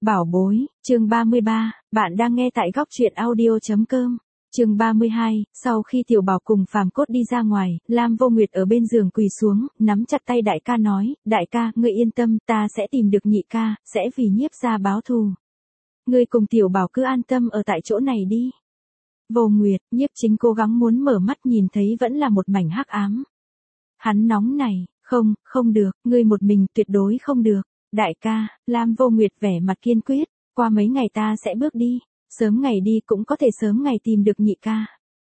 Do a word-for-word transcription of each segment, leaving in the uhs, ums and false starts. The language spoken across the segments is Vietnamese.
Bảo bối, chương ba mươi ba, bạn đang nghe tại góc truyện audio chấm com. Chương ba mươi hai, sau khi Tiểu Bảo cùng Phàm Cốt đi ra ngoài, Lam Vô Nguyệt ở bên giường quỳ xuống, nắm chặt tay đại ca nói, đại ca, ngươi yên tâm, ta sẽ tìm được nhị ca, sẽ vì Nhiếp gia báo thù. Ngươi cùng Tiểu Bảo cứ an tâm ở tại chỗ này đi. Vô Nguyệt, Nhiếp Chính cố gắng muốn mở mắt nhìn thấy vẫn là một mảnh hắc ám. Hắn nóng này, không, không được, ngươi một mình tuyệt đối không được. Đại ca, Lam Vô Nguyệt vẻ mặt kiên quyết, qua mấy ngày ta sẽ bước đi, sớm ngày đi cũng có thể sớm ngày tìm được nhị ca.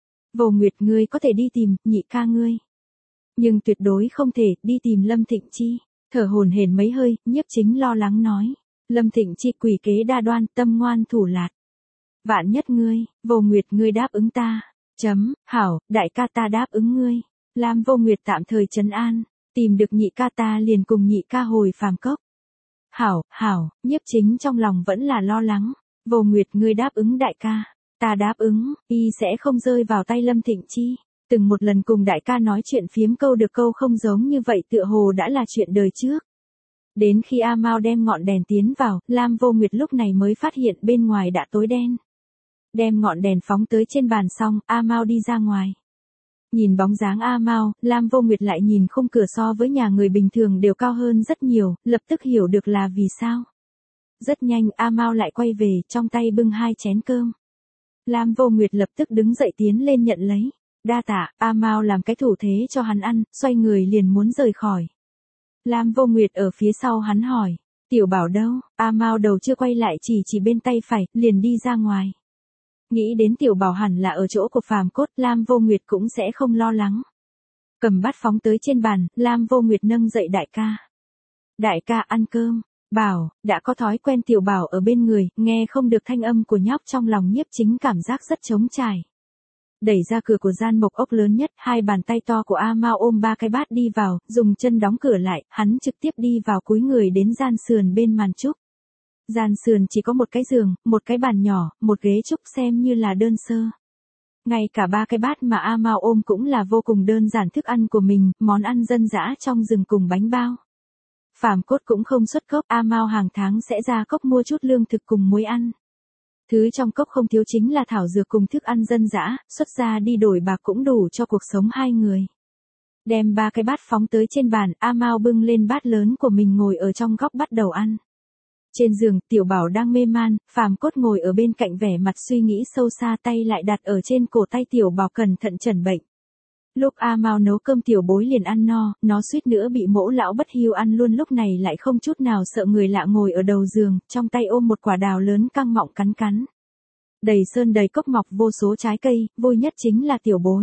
Vô Nguyệt, ngươi có thể đi tìm nhị ca ngươi, nhưng tuyệt đối không thể đi tìm Lâm Thịnh Chi. Thở hổn hển mấy hơi, Nhiếp Chính lo lắng nói, Lâm Thịnh Chi quỷ kế đa đoan, tâm ngoan thủ lạt. Vạn nhất ngươi, Vô Nguyệt, ngươi đáp ứng ta. Chấm, hảo, đại ca ta đáp ứng ngươi. Lam Vô Nguyệt tạm thời trấn an, tìm được nhị ca ta liền cùng nhị ca hồi Phàm Cốc. Hảo, hảo, Nhiếp Chính trong lòng vẫn là lo lắng. Vô Nguyệt, ngươi đáp ứng đại ca. Ta đáp ứng, y sẽ không rơi vào tay Lâm Thịnh Chi. Từng một lần cùng đại ca nói chuyện phiếm câu được câu không giống như vậy tựa hồ đã là chuyện đời trước. Đến khi A Mao đem ngọn đèn tiến vào, Lam Vô Nguyệt lúc này mới phát hiện bên ngoài đã tối đen. Đem ngọn đèn phóng tới trên bàn xong, A Mao đi ra ngoài. Nhìn bóng dáng A Mao, Lam Vô Nguyệt lại nhìn khung cửa so với nhà người bình thường đều cao hơn rất nhiều, lập tức hiểu được là vì sao. Rất nhanh A Mao lại quay về, trong tay bưng hai chén cơm. Lam Vô Nguyệt lập tức đứng dậy tiến lên nhận lấy. Đa tạ, A Mao làm cái thủ thế cho hắn ăn, xoay người liền muốn rời khỏi. Lam Vô Nguyệt ở phía sau hắn hỏi, Tiểu Bảo đâu? A Mao đầu chưa quay lại chỉ chỉ bên tay phải, liền đi ra ngoài. Nghĩ đến Tiểu Bảo hẳn là ở chỗ của Phàm Cốt, Lam Vô Nguyệt cũng sẽ không lo lắng. Cầm bát phóng tới trên bàn, Lam Vô Nguyệt nâng dậy đại ca. Đại ca ăn cơm. Bảo, đã có thói quen Tiểu Bảo ở bên người, nghe không được thanh âm của nhóc trong lòng Nhiếp Chính cảm giác rất trống trải. Đẩy ra cửa của gian mộc ốc lớn nhất, hai bàn tay to của A Mao ôm ba cái bát đi vào, dùng chân đóng cửa lại, hắn trực tiếp đi vào cúi người đến gian sườn bên màn trúc. Gian sườn chỉ có một cái giường, một cái bàn nhỏ, một ghế trúc xem như là đơn sơ. Ngay cả ba cái bát mà A Mao ôm cũng là vô cùng đơn giản thức ăn của mình, món ăn dân dã trong rừng cùng bánh bao. Phàm Cốt cũng không xuất cốc, A Mao hàng tháng sẽ ra cốc mua chút lương thực cùng muối ăn. Thứ trong cốc không thiếu chính là thảo dược cùng thức ăn dân dã, xuất ra đi đổi bạc cũng đủ cho cuộc sống hai người. Đem ba cái bát phóng tới trên bàn, A Mao bưng lên bát lớn của mình ngồi ở trong góc bắt đầu ăn. Trên giường, Tiểu Bảo đang mê man, Phàm Cốt ngồi ở bên cạnh vẻ mặt suy nghĩ sâu xa, tay lại đặt ở trên cổ tay Tiểu Bảo cẩn thận chẩn bệnh. Lúc A Mao nấu cơm tiểu bối liền ăn no, nó suýt nữa bị Mỗ lão bất hiếu ăn luôn, lúc này lại không chút nào sợ người lạ ngồi ở đầu giường, trong tay ôm một quả đào lớn căng mọng cắn cắn. Đầy sơn đầy cốc mọc vô số trái cây, vui nhất chính là tiểu bối.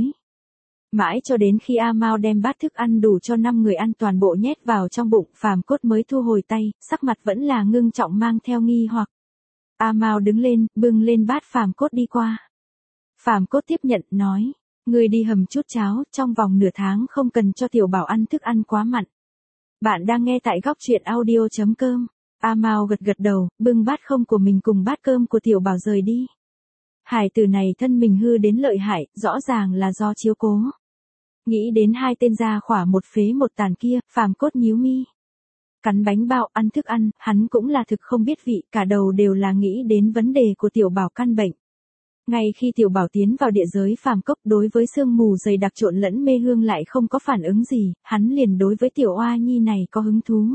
Mãi cho đến khi A Mao đem bát thức ăn đủ cho năm người ăn toàn bộ nhét vào trong bụng, Phàm Cốt mới thu hồi tay, sắc mặt vẫn là ngưng trọng mang theo nghi hoặc. A Mao đứng lên, bưng lên bát Phàm Cốt đi qua. Phàm Cốt tiếp nhận, nói, ngươi đi hầm chút cháo, trong vòng nửa tháng không cần cho Tiểu Bảo ăn thức ăn quá mặn. Bạn đang nghe tại góc truyện audio chấm com. A Mao gật gật đầu, bưng bát không của mình cùng bát cơm của Tiểu Bảo rời đi. Hải tử này thân mình hư đến lợi hại, rõ ràng là do chiếu cố. Nghĩ đến hai tên gia khỏa một phế một tàn kia, Phàm Cốt nhíu mi. Cắn bánh bao, ăn thức ăn, hắn cũng là thực không biết vị, cả đầu đều là nghĩ đến vấn đề của Tiểu Bảo căn bệnh. Ngay khi Tiểu Bảo tiến vào địa giới Phàm Cốc, đối với sương mù dày đặc trộn lẫn mê hương lại không có phản ứng gì, hắn liền đối với Tiểu Oa Nhi này có hứng thú.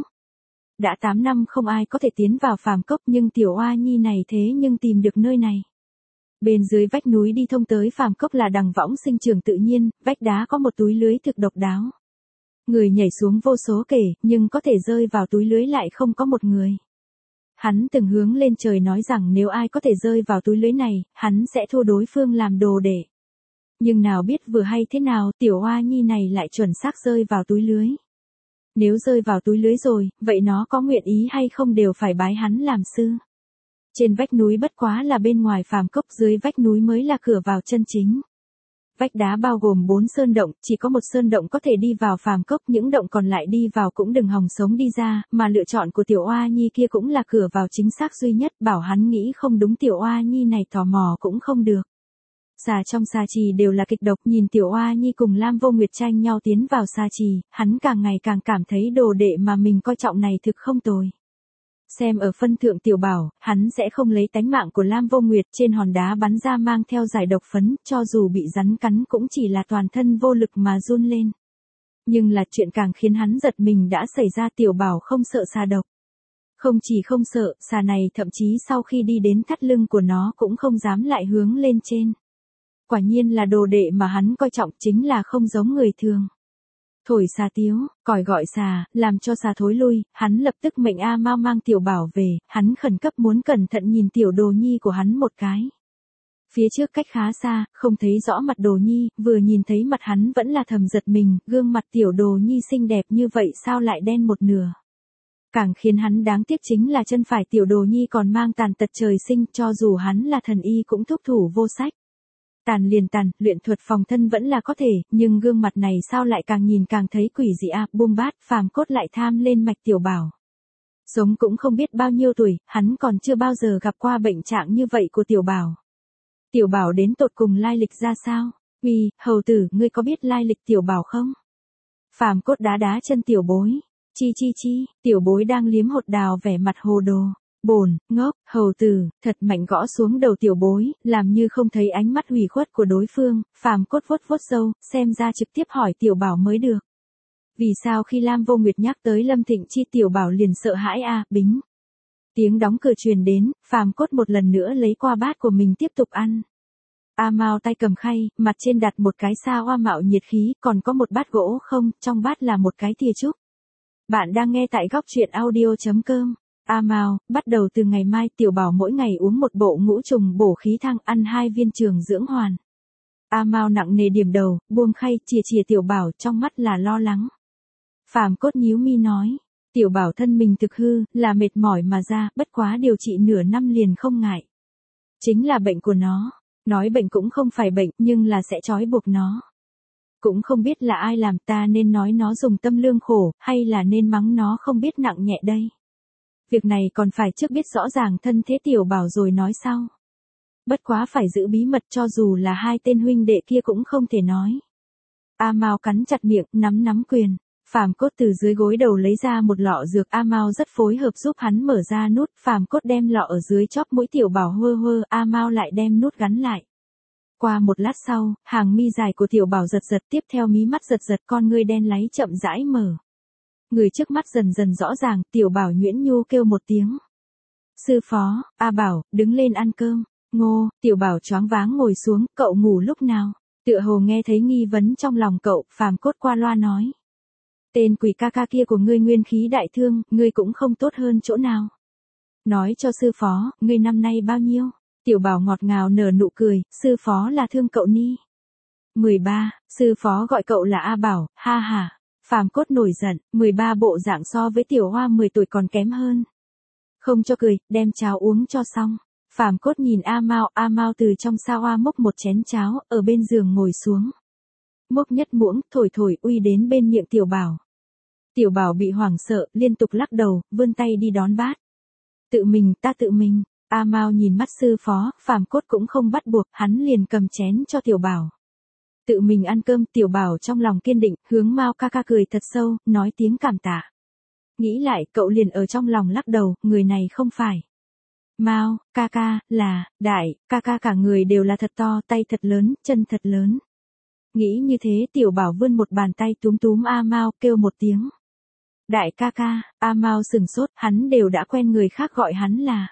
Đã tám năm không ai có thể tiến vào Phàm Cốc, nhưng Tiểu Oa Nhi này thế nhưng tìm được nơi này. Bên dưới vách núi đi thông tới Phàm Cốc là đằng võng sinh trưởng tự nhiên, vách đá có một túi lưới thực độc đáo. Người nhảy xuống vô số kể, nhưng có thể rơi vào túi lưới lại không có một người. Hắn từng hướng lên trời nói rằng nếu ai có thể rơi vào túi lưới này, hắn sẽ thu đối phương làm đồ đệ. Nhưng nào biết vừa hay thế nào, Tiểu Oa Nhi này lại chuẩn xác rơi vào túi lưới. Nếu rơi vào túi lưới rồi, vậy nó có nguyện ý hay không đều phải bái hắn làm sư. Trên vách núi bất quá là bên ngoài Phàm Cốc, dưới vách núi mới là cửa vào chân chính. Vách đá bao gồm bốn sơn động, chỉ có một sơn động có thể đi vào Phàm Cốc, những động còn lại đi vào cũng đừng hòng sống đi ra, mà lựa chọn của Tiểu Oa Nhi kia cũng là cửa vào chính xác duy nhất, bảo hắn nghĩ không đúng Tiểu Oa Nhi này tò mò cũng không được. Xà trong Sa Trì đều là kịch độc, nhìn Tiểu Oa Nhi cùng Lam Vô Nguyệt tranh nhau tiến vào Sa Trì, hắn càng ngày càng cảm thấy đồ đệ mà mình coi trọng này thực không tồi. Xem ở phân thượng tiểu bảo, hắn sẽ không lấy tánh mạng của Lam Vô Nguyệt trên hòn đá bắn ra mang theo giải độc phấn, cho dù bị rắn cắn cũng chỉ là toàn thân vô lực mà run lên. Nhưng là chuyện càng khiến hắn giật mình đã xảy ra, tiểu bảo không sợ xà độc. Không chỉ không sợ, xà này thậm chí sau khi đi đến thắt lưng của nó cũng không dám lại hướng lên trên. Quả nhiên là đồ đệ mà hắn coi trọng, chính là không giống người thường. Thổi xà tiếu, còi gọi xà, làm cho xà thối lui, hắn lập tức mệnh A Mao mang tiểu bảo về, hắn khẩn cấp muốn cẩn thận nhìn tiểu đồ nhi của hắn một cái. Phía trước cách khá xa, không thấy rõ mặt đồ nhi, vừa nhìn thấy mặt hắn vẫn là thầm giật mình, gương mặt tiểu đồ nhi xinh đẹp như vậy sao lại đen một nửa. Càng khiến hắn đáng tiếc chính là chân phải tiểu đồ nhi còn mang tàn tật trời sinh, cho dù hắn là thần y cũng thúc thủ vô sách. Tàn liền tàn, luyện thuật phòng thân vẫn là có thể, nhưng gương mặt này sao lại càng nhìn càng thấy quỷ dị a, buông bát, phàm cốt lại tham lên mạch tiểu bảo. Sống cũng không biết bao nhiêu tuổi, hắn còn chưa bao giờ gặp qua bệnh trạng như vậy của tiểu bảo. Tiểu bảo đến tột cùng lai lịch ra sao? Uy, hầu tử, ngươi có biết lai lịch tiểu bảo không? Phàm cốt đá đá chân tiểu bối. Chi chi chi, tiểu bối đang liếm hột đào vẻ mặt hồ đồ. Bồn, ngốc, hầu tử, thật mạnh gõ xuống đầu tiểu bối, làm như không thấy ánh mắt hủy khuất của đối phương, phàm cốt vuốt vuốt râu, xem ra trực tiếp hỏi tiểu bảo mới được. Vì sao khi Lam Vô Nguyệt nhắc tới Lâm Thịnh Chi tiểu bảo liền sợ hãi a, bính. Tiếng đóng cửa truyền đến, phàm cốt một lần nữa lấy qua bát của mình tiếp tục ăn. A Mao tay cầm khay, mặt trên đặt một cái sa hoa mạo nhiệt khí, còn có một bát gỗ không, trong bát là một cái thìa trúc. Bạn đang nghe tại góc truyện audio chấm com. A Mao, bắt đầu từ ngày mai tiểu bảo mỗi ngày uống một bộ ngũ trùng bổ khí thang, ăn hai viên trường dưỡng hoàn. A Mao nặng nề điểm đầu, buông khay, chìa chìa tiểu bảo, trong mắt là lo lắng. Phàm cốt nhíu mi nói, tiểu bảo thân mình thực hư, là mệt mỏi mà ra, bất quá điều trị nửa năm liền không ngại. Chính là bệnh của nó, nói bệnh cũng không phải bệnh, nhưng là sẽ trói buộc nó. Cũng không biết là ai làm, ta nên nói nó dùng tâm lương khổ, hay là nên mắng nó không biết nặng nhẹ đây. Việc này còn phải trước biết rõ ràng thân thế tiểu bảo rồi nói sau. Bất quá phải giữ bí mật, cho dù là hai tên huynh đệ kia cũng không thể nói. A Mao cắn chặt miệng, nắm nắm quyền. Phàm cốt từ dưới gối đầu lấy ra một lọ dược, A Mao rất phối hợp giúp hắn mở ra nút, phàm cốt đem lọ ở dưới chóp mũi tiểu bảo hơ hơ, A Mao lại đem nút gắn lại. Qua một lát sau, hàng mi dài của tiểu bảo giật giật, tiếp theo mí mắt giật giật, con ngươi đen láy chậm rãi mở. Người trước mắt dần dần rõ ràng, tiểu bảo nhuyễn nhu kêu một tiếng. Sư phó, A Bảo, đứng lên ăn cơm. Ngô, tiểu bảo choáng váng ngồi xuống, cậu ngủ lúc nào? Tựa hồ nghe thấy nghi vấn trong lòng cậu, phàm cốt qua loa nói. Tên quỷ ca ca kia của ngươi nguyên khí đại thương, ngươi cũng không tốt hơn chỗ nào. Nói cho sư phó, ngươi năm nay bao nhiêu? Tiểu bảo ngọt ngào nở nụ cười, sư phó là thương cậu ni. mười ba, sư phó gọi cậu là A Bảo, ha ha. Phàm cốt nổi giận, mười ba bộ dạng so với tiểu hoa mười tuổi còn kém hơn. Không cho cười, đem cháo uống cho xong. Phàm cốt nhìn A Mao, A Mao từ trong sa hoa mốc một chén cháo, ở bên giường ngồi xuống. Mốc nhất muỗng, thổi thổi uy đến bên miệng tiểu bảo. Tiểu bảo bị hoảng sợ, liên tục lắc đầu, vươn tay đi đón bát. Tự mình, ta tự mình. A Mao nhìn mắt sư phó, phàm cốt cũng không bắt buộc, hắn liền cầm chén cho tiểu bảo. Tự mình ăn cơm, tiểu bảo trong lòng kiên định, hướng Mao ca ca cười thật sâu, nói tiếng cảm tạ. Nghĩ lại, cậu liền ở trong lòng lắc đầu, người này không phải. Mao, ca ca, là, đại, ca ca cả người đều là thật to, tay thật lớn, chân thật lớn. Nghĩ như thế tiểu bảo vươn một bàn tay túm túm A Mao, kêu một tiếng. Đại ca ca, A Mao sừng sốt, hắn đều đã quen người khác gọi hắn là.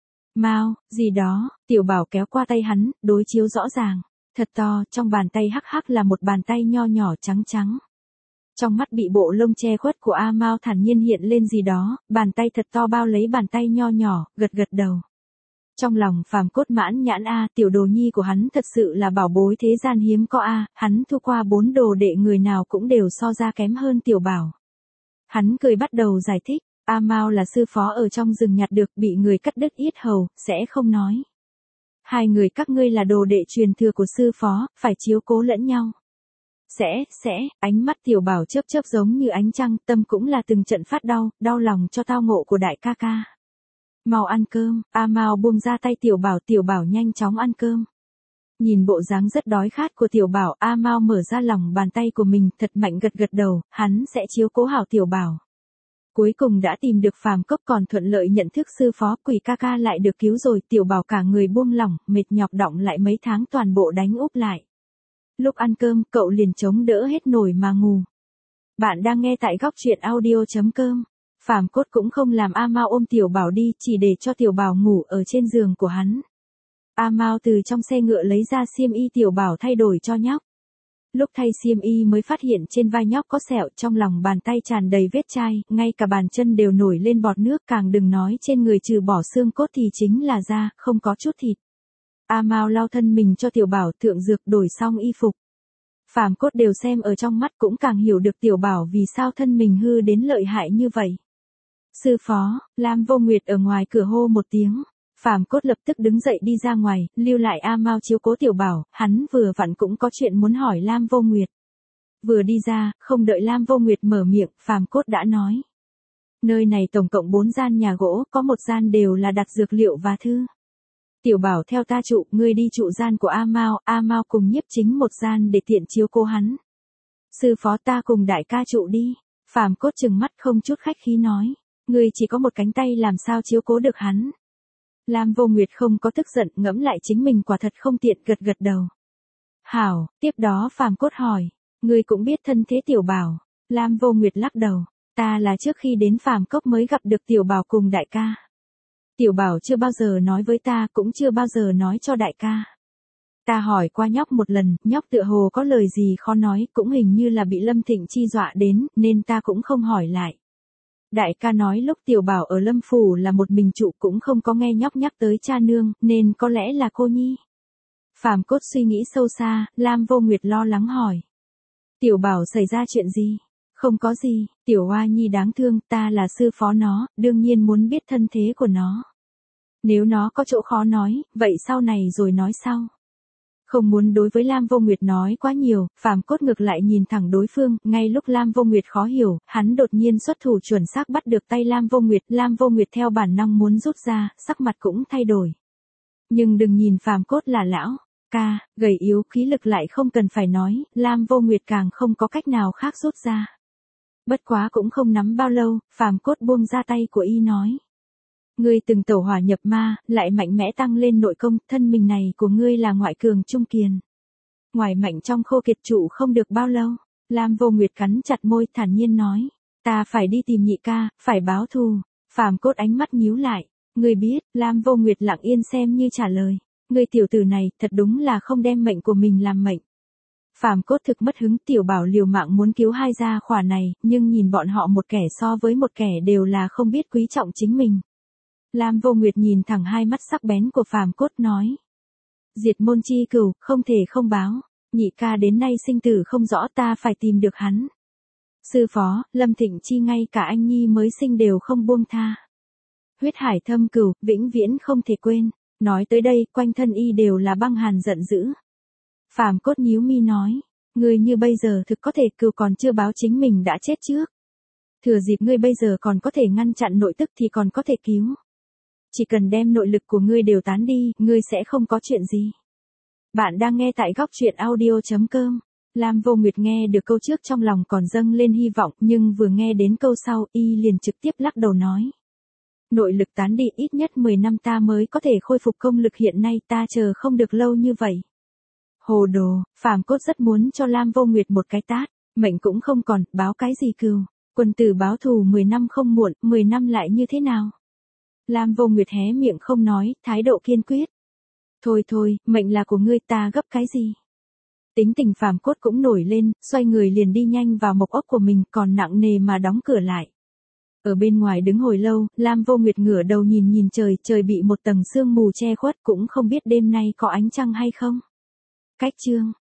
Mao, gì đó, tiểu bảo kéo qua tay hắn, đối chiếu rõ ràng. Thật to, trong bàn tay hắc hắc là một bàn tay nho nhỏ trắng trắng. Trong mắt bị bộ lông che khuất của A Mao thản nhiên hiện lên gì đó, bàn tay thật to bao lấy bàn tay nho nhỏ, gật gật đầu. Trong lòng phàm cốt mãn nhãn A, tiểu đồ nhi của hắn thật sự là bảo bối thế gian hiếm có A, hắn thu qua bốn đồ đệ người nào cũng đều so ra kém hơn tiểu bảo. Hắn cười bắt đầu giải thích, A Mao là sư phó ở trong rừng nhặt được, bị người cắt đứt yết hầu, sẽ không nói. Hai người các ngươi là đồ đệ truyền thừa của sư phó, phải chiếu cố lẫn nhau. Sẽ, sẽ, ánh mắt tiểu bảo chớp chớp giống như ánh trăng, tâm cũng là từng trận phát đau, đau lòng cho tao ngộ của đại ca ca. Mau ăn cơm, A Mao buông ra tay tiểu bảo, tiểu bảo nhanh chóng ăn cơm. Nhìn bộ dáng rất đói khát của tiểu bảo, A Mao mở ra lòng bàn tay của mình, thật mạnh gật gật đầu, hắn sẽ chiếu cố hảo tiểu bảo. Cuối cùng đã tìm được Phàm Cốc, còn thuận lợi nhận thức sư phó, Quỷ ca ca lại được cứu rồi, Tiểu Bảo cả người buông lỏng, mệt nhọc đọng lại mấy tháng toàn bộ đánh úp lại. Lúc ăn cơm, cậu liền chống đỡ hết nổi mà ngủ. Bạn đang nghe tại góc truyện audio chấm com. Phàm Cốt cũng không làm A Mao ôm Tiểu Bảo đi, chỉ để cho Tiểu Bảo ngủ ở trên giường của hắn. A Mao từ trong xe ngựa lấy ra xiêm y Tiểu Bảo thay đổi cho nhóc. Lúc thay xiêm y mới phát hiện trên vai nhóc có sẹo, trong lòng bàn tay tràn đầy vết chai, ngay cả bàn chân đều nổi lên bọt nước, càng đừng nói trên người trừ bỏ xương cốt thì chính là da, không có chút thịt. A Mao lau thân mình cho Tiểu Bảo thượng dược, đổi xong y phục. Phàm Cốt đều xem ở trong mắt, cũng càng hiểu được Tiểu Bảo vì sao thân mình hư đến lợi hại như vậy. Sư phó, Lam Vô Nguyệt ở ngoài cửa hô một tiếng. Phàm Cốt lập tức đứng dậy đi ra ngoài, lưu lại A Mao chiếu cố Tiểu Bảo, hắn vừa vặn cũng có chuyện muốn hỏi Lam Vô Nguyệt. Vừa đi ra, không đợi Lam Vô Nguyệt mở miệng, Phàm Cốt đã nói. Nơi này tổng cộng bốn gian nhà gỗ, có một gian đều là đặt dược liệu và thư. Tiểu Bảo theo ta trụ, ngươi đi trụ gian của A Mao, A Mao cùng Nhiếp Chính một gian để tiện chiếu cố hắn. Sư phó, ta cùng đại ca trụ đi. Phàm Cốt trừng mắt không chút khách khí nói. Ngươi chỉ có một cánh tay làm sao chiếu cố được hắn. Lam Vô Nguyệt không có tức giận, ngẫm lại chính mình quả thật không tiện, gật gật đầu. Hảo, tiếp đó Phàm Cốt hỏi. Ngươi cũng biết thân thế Tiểu Bảo. Lam Vô Nguyệt lắc đầu. Ta là trước khi đến Phàm Cốc mới gặp được Tiểu Bảo cùng đại ca. Tiểu Bảo chưa bao giờ nói với ta, cũng chưa bao giờ nói cho đại ca. Ta hỏi qua nhóc một lần, nhóc tựa hồ có lời gì khó nói, cũng hình như là bị Lâm Thịnh Chi dọa đến, nên ta cũng không hỏi lại. Đại ca nói lúc Tiểu Bảo ở Lâm Phủ là một mình trụ, cũng không có nghe nhóc nhắc tới cha nương, nên có lẽ là cô nhi. Phàm Cốt suy nghĩ sâu xa, Lam Vô Nguyệt lo lắng hỏi. Tiểu Bảo xảy ra chuyện gì? Không có gì, Tiểu Hoa Nhi đáng thương, ta là sư phó nó, đương nhiên muốn biết thân thế của nó. Nếu nó có chỗ khó nói, vậy sau này rồi nói sau. Không muốn đối với Lam Vô Nguyệt nói quá nhiều, Phàm Cốt ngược lại nhìn thẳng đối phương, ngay lúc Lam Vô Nguyệt khó hiểu, hắn đột nhiên xuất thủ chuẩn xác bắt được tay Lam Vô Nguyệt, Lam Vô Nguyệt theo bản năng muốn rút ra, sắc mặt cũng thay đổi. Nhưng đừng nhìn Phàm Cốt là lão ca, gầy yếu, khí lực lại không cần phải nói, Lam Vô Nguyệt càng không có cách nào khác rút ra. Bất quá cũng không nắm bao lâu, Phàm Cốt buông ra tay của y nói. Ngươi từng tẩu hỏa nhập ma, lại mạnh mẽ tăng lên nội công, thân mình này của ngươi là ngoại cường trung kiền. Ngoài mạnh trong khô kiệt trụ không được bao lâu, Lam Vô Nguyệt cắn chặt môi thản nhiên nói. Ta phải đi tìm nhị ca, phải báo thù. Phàm Cốt ánh mắt nhíu lại. Ngươi biết, Lam Vô Nguyệt lặng yên xem như trả lời. Ngươi tiểu tử này, thật đúng là không đem mệnh của mình làm mệnh. Phàm Cốt thực mất hứng, Tiểu Bảo liều mạng muốn cứu hai gia khỏa này, nhưng nhìn bọn họ một kẻ so với một kẻ đều là không biết quý trọng chính mình. Lam Vô Nguyệt nhìn thẳng hai mắt sắc bén của Phàm Cốt nói. Diệt môn chi cửu, không thể không báo. Nhị ca đến nay sinh tử không rõ, ta phải tìm được hắn. Sư phó, Lâm Thịnh Chi ngay cả anh nhi mới sinh đều không buông tha. Huyết hải thâm cửu, vĩnh viễn không thể quên. Nói tới đây, quanh thân y đều là băng hàn giận dữ. Phàm Cốt nhíu mi nói. Ngươi như bây giờ thực có thể cừu còn chưa báo chính mình đã chết trước. Thừa dịp ngươi bây giờ còn có thể ngăn chặn nội tức thì còn có thể cứu. Chỉ cần đem nội lực của ngươi đều tán đi, ngươi sẽ không có chuyện gì. Bạn đang nghe tại góc truyện audio chấm com. Lam Vô Nguyệt nghe được câu trước trong lòng còn dâng lên hy vọng, nhưng vừa nghe đến câu sau, y liền trực tiếp lắc đầu nói. Nội lực tán đi ít nhất mười năm ta mới có thể khôi phục công lực, hiện nay ta chờ không được lâu như vậy. Hồ đồ, Phàm Cốt rất muốn cho Lam Vô Nguyệt một cái tát, mệnh cũng không còn, báo cái gì cừu, quân tử báo thù mười năm không muộn, mười năm lại như thế nào? Lam Vô Nguyệt hé miệng không nói, thái độ kiên quyết. Thôi thôi, mệnh là của ngươi, ta gấp cái gì? Tính tình Phàm Cốt cũng nổi lên, xoay người liền đi nhanh vào mộc ốc của mình, còn nặng nề mà đóng cửa lại. Ở bên ngoài đứng hồi lâu, Lam Vô Nguyệt ngửa đầu nhìn nhìn trời, trời bị một tầng sương mù che khuất, cũng không biết đêm nay có ánh trăng hay không. Cách chương